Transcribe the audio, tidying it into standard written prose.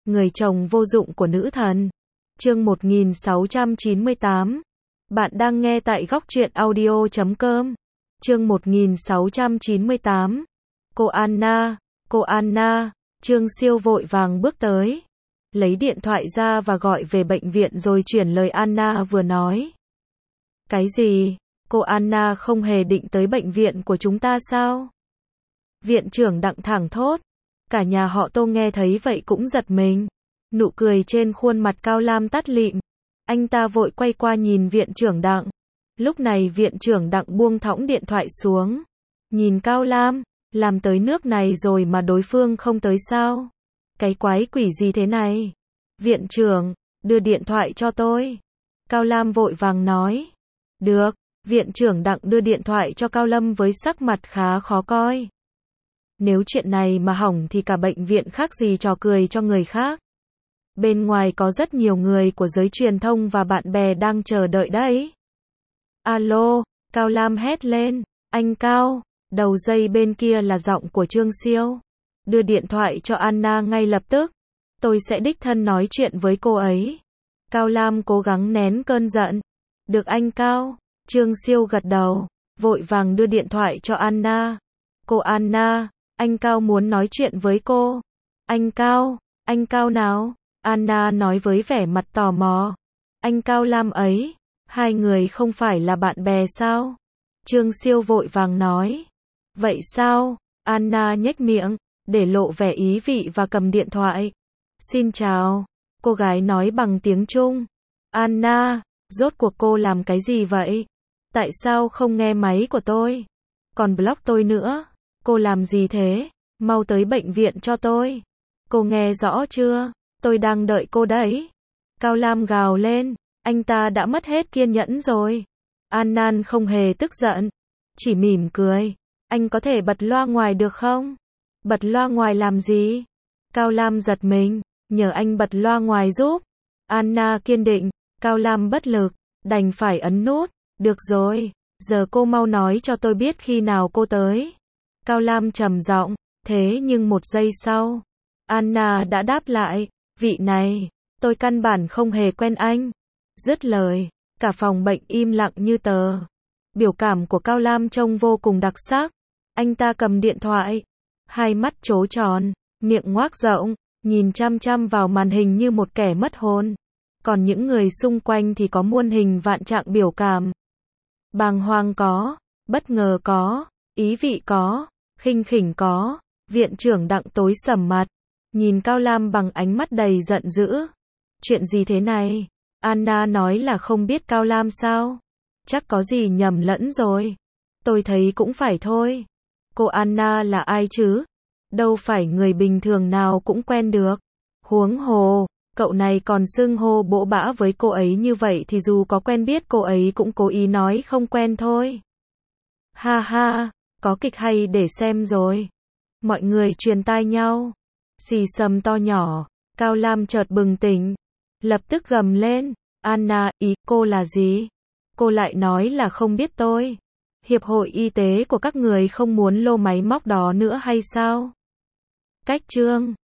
Người chồng vô dụng của nữ thần. Chương 1698. Bạn đang nghe tại góc truyện audio.com. Chương 1698. Cô Anna, Trương Siêu vội vàng bước tới, lấy điện thoại ra và gọi về bệnh viện rồi chuyển lời Anna vừa nói. Cái gì? Cô Anna không hề định tới bệnh viện của chúng ta sao? Viện trưởng Đặng thẳng thốt. Cả nhà họ Tô nghe thấy vậy cũng giật mình. Nụ cười trên khuôn mặt Cao Lam tắt lịm. Anh ta vội quay qua nhìn viện trưởng Đặng. Lúc này viện trưởng Đặng buông thõng điện thoại xuống. Nhìn Cao Lam, làm tới nước này rồi mà đối phương không tới sao? Cái quái quỷ gì thế này? Viện trưởng, đưa điện thoại cho tôi. Cao Lam vội vàng nói. Được, viện trưởng Đặng đưa điện thoại cho Cao Lâm với sắc mặt khá khó coi. Nếu chuyện này mà hỏng thì cả bệnh viện khác gì trò cười cho người khác. Bên ngoài có rất nhiều người của giới truyền thông và bạn bè đang chờ đợi đấy. Alo, Cao Lam hét lên. Anh Cao. Đầu dây bên kia là giọng của Trương Siêu. Đưa điện thoại cho Anna ngay lập tức. Tôi sẽ đích thân nói chuyện với cô ấy. Cao Lam cố gắng nén cơn giận. Được anh Cao. Trương Siêu gật đầu, vội vàng đưa điện thoại cho Anna. Cô Anna, anh Cao muốn nói chuyện với cô. Anh Cao nào? Anna nói với vẻ mặt tò mò. Anh Cao Lam ấy, hai người không phải là bạn bè sao? Trương Siêu vội vàng nói. Vậy sao? Anna nhếch miệng, để lộ vẻ ý vị và cầm điện thoại. Xin chào, cô gái nói bằng tiếng Trung. Anna, rốt cuộc cô làm cái gì vậy? Tại sao không nghe máy của tôi? Còn block tôi nữa. Cô làm gì thế? Mau tới bệnh viện cho tôi. Cô nghe rõ chưa? Tôi đang đợi cô đấy. Cao Lam gào lên. Anh ta đã mất hết kiên nhẫn rồi. Anna không hề tức giận, chỉ mỉm cười. Anh có thể bật loa ngoài được không? Bật loa ngoài làm gì? Cao Lam giật mình. Nhờ anh bật loa ngoài giúp. Anna kiên định. Cao Lam bất lực, đành phải ấn nút. Được rồi, giờ cô mau nói cho tôi biết khi nào cô tới. Cao Lam trầm giọng. Thế nhưng một giây sau, Anna đã đáp lại. Vị này, tôi căn bản không hề quen anh. Dứt lời, cả phòng bệnh im lặng như tờ. Biểu cảm của Cao Lam trông vô cùng đặc sắc. Anh ta cầm điện thoại, hai mắt trố tròn, miệng ngoác rộng, nhìn chăm chăm vào màn hình như một kẻ mất hồn. Còn những người xung quanh thì có muôn hình vạn trạng biểu cảm. Bàng hoàng có, bất ngờ có, ý vị có, khinh khỉnh có. Viện trưởng Đặng tối sầm mặt, nhìn Cao Lam bằng ánh mắt đầy giận dữ. Chuyện gì thế này? Anna nói là không biết Cao Lam sao? Chắc có gì nhầm lẫn rồi. Tôi thấy cũng phải thôi. Cô Anna là ai chứ? Đâu phải người bình thường nào cũng quen được. Huống hồ, cậu này còn xưng hô bỗ bã với cô ấy như vậy thì dù có quen biết cô ấy cũng cố ý nói không quen thôi. Ha ha, có kịch hay để xem rồi. Mọi người truyền tai nhau. Xì xầm to nhỏ. Cao Lam chợt bừng tỉnh, lập tức gầm lên. Anna, ý cô là gì? Cô lại nói là không biết tôi. Hiệp hội y tế của các người không muốn lô máy móc đó nữa hay sao? Cách chương